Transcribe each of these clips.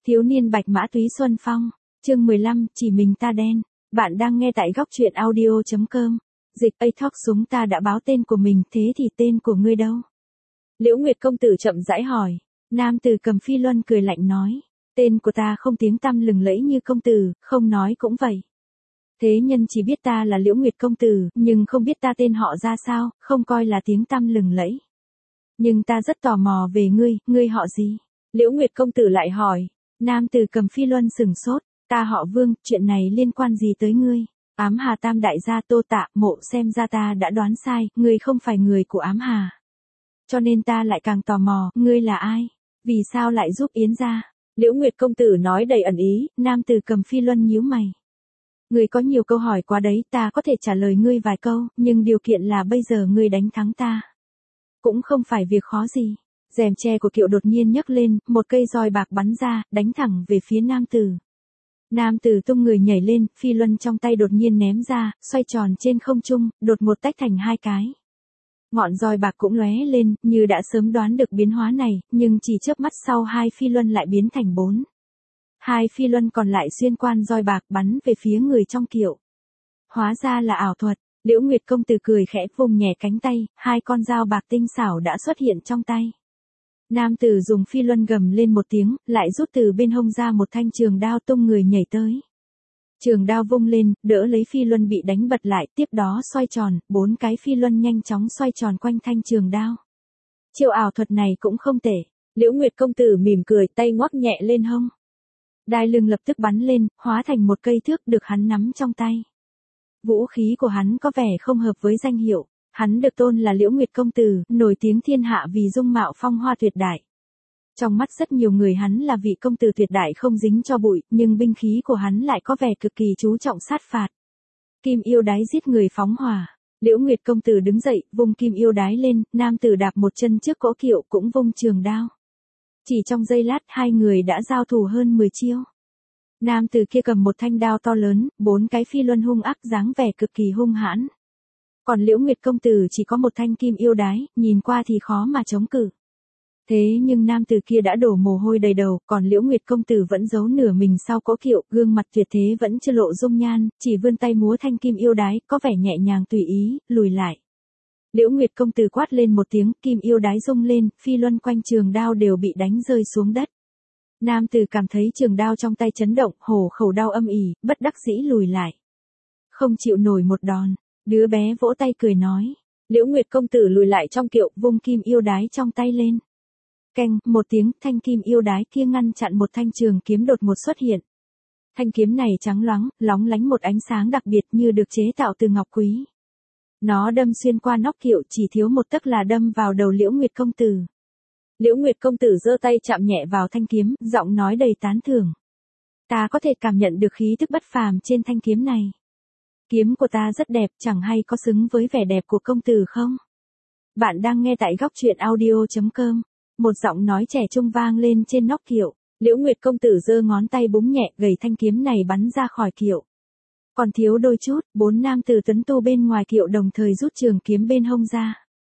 Thiếu niên bạch mã túy xuân phong, chương 15, chỉ mình ta đen. Bạn đang nghe tại góc truyện audio.com. Dịch A-Talk súng ta đã báo tên của mình, thế thì tên của ngươi đâu? Liễu Nguyệt công tử chậm rãi hỏi. Nam tử cầm phi luân cười lạnh nói. Tên của ta không tiếng tăm lừng lẫy như công tử, không nói cũng vậy. Thế nhân chỉ biết ta là Liễu Nguyệt công tử, nhưng không biết ta tên họ ra sao, không coi là tiếng tăm lừng lẫy. Nhưng ta rất tò mò về ngươi họ gì? Liễu Nguyệt công tử lại hỏi. Nam tử cầm phi luân sừng sốt, ta họ Vương, chuyện này liên quan gì tới ngươi? Ám Hà Tam đại gia Tô Tạ Mộ, xem ra ta đã đoán sai, ngươi không phải người của Ám Hà. Cho nên ta lại càng tò mò, ngươi là ai? Vì sao lại giúp Yến gia? Liễu Nguyệt công tử nói đầy ẩn ý. Nam tử cầm phi luân nhíu mày. Ngươi có nhiều câu hỏi quá đấy, ta có thể trả lời ngươi vài câu, nhưng điều kiện là bây giờ ngươi đánh thắng ta. Cũng không phải việc khó gì. Rèm tre của kiệu đột nhiên nhấc lên, một cây roi bạc bắn ra, đánh thẳng về phía nam tử. Nam tử tung người nhảy lên, phi luân trong tay đột nhiên ném ra, xoay tròn trên không trung, đột ngột tách thành hai cái. Ngọn roi bạc cũng lóe lên, như đã sớm đoán được biến hóa này, nhưng chỉ chớp mắt sau hai phi luân lại biến thành 4. Hai phi luân còn lại xuyên qua roi bạc bắn về phía người trong kiệu. Hóa ra là ảo thuật. Liễu Nguyệt công tử cười khẽ vùng nhẹ cánh tay, hai con dao bạc tinh xảo đã xuất hiện trong tay. Nam tử dùng phi luân gầm lên một tiếng, lại rút từ bên hông ra một thanh trường đao tung người nhảy tới. Trường đao vung lên, đỡ lấy phi luân bị đánh bật lại, tiếp đó xoay tròn, 4 cái phi luân nhanh chóng xoay tròn quanh thanh trường đao. Chiêu ảo thuật này cũng không tệ. Liễu Nguyệt công tử mỉm cười, tay ngoắc nhẹ lên hông. Đai lưng lập tức bắn lên, hóa thành một cây thước được hắn nắm trong tay. Vũ khí của hắn có vẻ không hợp với danh hiệu. Hắn được tôn là Liễu Nguyệt công tử, nổi tiếng thiên hạ vì dung mạo phong hoa tuyệt đại. Trong mắt rất nhiều người hắn là vị công tử tuyệt đại không dính cho bụi, nhưng binh khí của hắn lại có vẻ cực kỳ chú trọng sát phạt. Kim yêu đái giết người phóng hỏa. Liễu Nguyệt công tử đứng dậy, vung kim yêu đái lên, nam tử đạp một chân trước cỗ kiệu cũng vung trường đao. Chỉ trong giây lát hai người đã giao thủ hơn 10 chiêu. Nam tử kia cầm một thanh đao to lớn, 4 cái phi luân hung ác dáng vẻ cực kỳ hung hãn. Còn Liễu Nguyệt công tử chỉ có một thanh kim yêu đái, nhìn qua thì khó mà chống cự. Thế nhưng nam tử kia đã đổ mồ hôi đầy đầu, còn Liễu Nguyệt công tử vẫn giấu nửa mình sau cỗ kiệu, gương mặt tuyệt thế vẫn chưa lộ dung nhan, chỉ vươn tay múa thanh kim yêu đái, có vẻ nhẹ nhàng tùy ý, lùi lại. Liễu Nguyệt công tử quát lên một tiếng, kim yêu đái rung lên, phi luân quanh trường đao đều bị đánh rơi xuống đất. Nam tử cảm thấy trường đao trong tay chấn động, hổ khẩu đau âm ỉ, bất đắc dĩ lùi lại. Không chịu nổi một đòn. Đứa bé vỗ tay cười nói. Liễu Nguyệt công tử lùi lại trong kiệu, vung kim yêu đái trong tay lên. Keng, một tiếng, thanh kim yêu đái kia ngăn chặn một thanh trường kiếm đột ngột xuất hiện. Thanh kiếm này trắng loáng, lóng lánh một ánh sáng đặc biệt như được chế tạo từ ngọc quý. Nó đâm xuyên qua nóc kiệu, chỉ thiếu một tấc là đâm vào đầu Liễu Nguyệt công tử. Liễu Nguyệt công tử giơ tay chạm nhẹ vào thanh kiếm, giọng nói đầy tán thưởng. Ta có thể cảm nhận được khí tức bất phàm trên thanh kiếm này. Kiếm của ta rất đẹp, chẳng hay có xứng với vẻ đẹp của công tử không? Bạn đang nghe tại góc truyện audio.com. Một giọng nói trẻ trung vang lên trên nóc kiệu. Liễu Nguyệt công tử giơ ngón tay búng nhẹ, gầy thanh kiếm này bắn ra khỏi kiệu. Còn thiếu đôi chút, 4 nam tử tuấn tu bên ngoài kiệu đồng thời rút trường kiếm bên hông ra.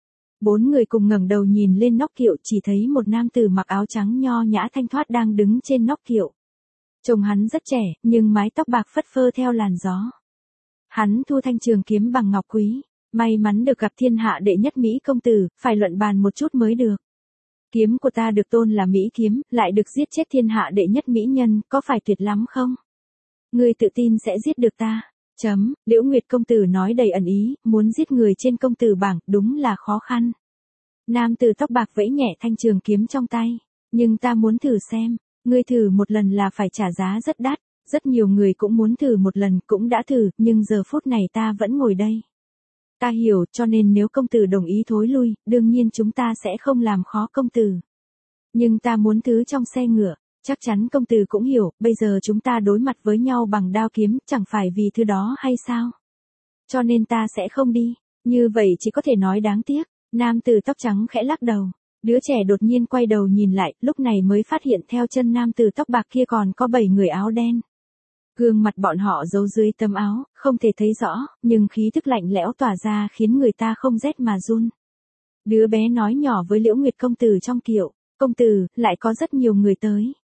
4 người cùng ngẩng đầu nhìn lên nóc kiệu, chỉ thấy một nam tử mặc áo trắng nho nhã thanh thoát đang đứng trên nóc kiệu. Trông hắn rất trẻ, nhưng mái tóc bạc phất phơ theo làn gió. Hắn thu thanh trường kiếm bằng ngọc quý, may mắn được gặp thiên hạ đệ nhất Mỹ công tử, phải luận bàn một chút mới được. Kiếm của ta được tôn là Mỹ kiếm, lại được giết chết thiên hạ đệ nhất Mỹ nhân, có phải tuyệt lắm không? Ngươi tự tin sẽ giết được ta. Liễu Nguyệt công tử nói đầy ẩn ý, muốn giết người trên công tử bảng, đúng là khó khăn. Nam tử tóc bạc vẫy nhẹ thanh trường kiếm trong tay. Nhưng ta muốn thử xem, ngươi thử một lần là phải trả giá rất đắt. Rất nhiều người cũng muốn thử một lần, cũng đã thử, nhưng giờ phút này ta vẫn ngồi đây. Ta hiểu, cho nên nếu công tử đồng ý thối lui, đương nhiên chúng ta sẽ không làm khó công tử. Nhưng ta muốn thứ trong xe ngựa, chắc chắn công tử cũng hiểu, bây giờ chúng ta đối mặt với nhau bằng đao kiếm, chẳng phải vì thứ đó hay sao? Cho nên ta sẽ không đi, như vậy chỉ có thể nói đáng tiếc. Nam tử tóc trắng khẽ lắc đầu. Đứa trẻ đột nhiên quay đầu nhìn lại, lúc này mới phát hiện theo chân nam tử tóc bạc kia còn có 7 người áo đen. Gương mặt bọn họ giấu dưới tấm áo, không thể thấy rõ, nhưng khí thức lạnh lẽo tỏa ra khiến người ta không rét mà run. Đứa bé nói nhỏ với Liễu Nguyệt công tử trong kiệu, công tử, lại có rất nhiều người tới.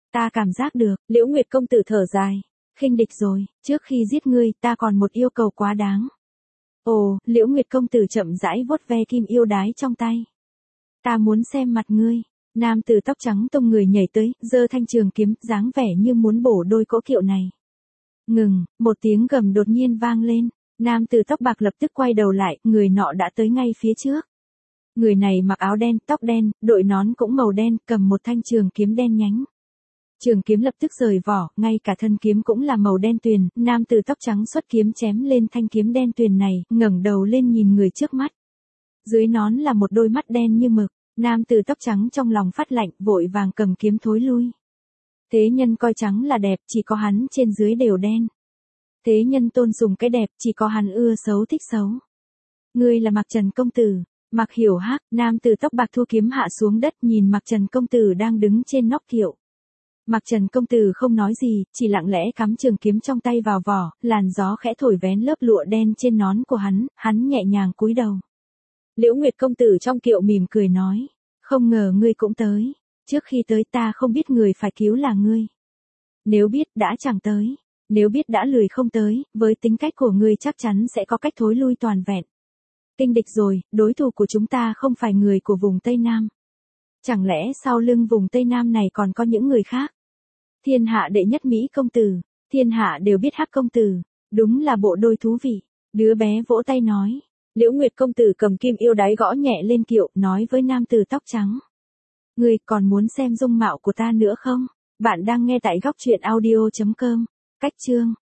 Ta cảm giác được, Liễu Nguyệt công tử thở dài. Khinh địch rồi, trước khi giết ngươi, ta còn một yêu cầu quá đáng. Ồ, Liễu Nguyệt công tử chậm rãi vuốt ve kim yêu đái trong tay. Ta muốn xem mặt ngươi. Nam tử tóc trắng tung người nhảy tới, giơ thanh trường kiếm, dáng vẻ như muốn bổ đôi cỗ kiệu này. Ngừng, một tiếng gầm đột nhiên vang lên. Nam tử tóc bạc lập tức quay đầu lại, người nọ đã tới ngay phía trước. Người này mặc áo đen, tóc đen, đội nón cũng màu đen, cầm một thanh trường kiếm đen nhánh. Trường kiếm lập tức rời vỏ, ngay cả thân kiếm cũng là màu đen tuyền, nam tử tóc trắng xuất kiếm chém lên thanh kiếm đen tuyền này, ngẩng đầu lên nhìn người trước mắt. Dưới nón là một đôi mắt đen như mực, nam tử tóc trắng trong lòng phát lạnh, vội vàng cầm kiếm thối lui. Thế nhân coi trắng là đẹp, chỉ có hắn trên dưới đều đen. Thế nhân tôn sùng cái đẹp, chỉ có hắn ưa xấu thích xấu. Ngươi là Mạc Trần công tử. Mạc Hiểu Hắc, nam tử tóc bạc thua kiếm hạ xuống đất, nhìn Mạc Trần công tử đang đứng trên nóc kiệu. Mạc Trần công tử không nói gì, chỉ lặng lẽ cắm trường kiếm trong tay vào vỏ, làn gió khẽ thổi vén lớp lụa đen trên nón của hắn nhẹ nhàng cúi đầu. Liễu Nguyệt công tử trong kiệu mỉm cười nói, không ngờ ngươi cũng tới, trước khi tới ta không biết người phải cứu là ngươi. Nếu biết đã chẳng tới, nếu biết đã lười không tới, với tính cách của ngươi chắc chắn sẽ có cách thối lui toàn vẹn. Kinh địch rồi, đối thủ của chúng ta không phải người của vùng Tây Nam. Chẳng lẽ sau lưng vùng Tây Nam này còn có những người khác? Thiên hạ đệ nhất Mỹ công tử, thiên hạ đều biết Hắc công tử, đúng là bộ đôi thú vị. Đứa bé vỗ tay nói. Liễu Nguyệt công tử cầm kim yêu đái gõ nhẹ lên kiệu, nói với nam tử tóc trắng. Ngươi còn muốn xem dung mạo của ta nữa không? Bạn đang nghe tại góc truyện audio.com. Cách chương